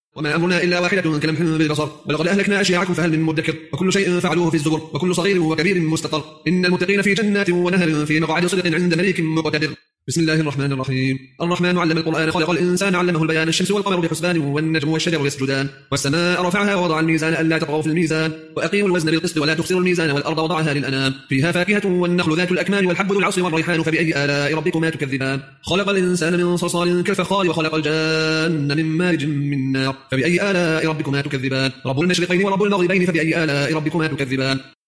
وما أمرنا إلا واحدة كلمح بالبصر ولقد أهلكنا أشياعكم فهل من مدكر وكل شيء فعلوه في الزبر وكل صغير وكبير مستطر إن المتقين في جنات ونهر في مقعد صدق عند مليك مقتدر. بسم الله الرحمن الرحيم. الرحمن علم القرآن خلق الإنسان علمه البيان الشمس والقمر بحسبان والنجم والشجر يسجدان والسماء رفعها ووضع الميزان ألا تطغوا في الميزان وأقيموا الوزن بالقسط ولا تخسروا الميزان والأرض وضعها للأنام فيها فاكهة والنخل ذات الأكمام والحب ذو العصف والريحان فبأي آلاء ربكما تكذبان خلق الإنسان من صلصال كالفخار وخلق الجان من مارج من نار فبأي آلاء ربكما تكذبان رب المشرقين ورب المغربين فبأي آلاء ربكما تكذبان.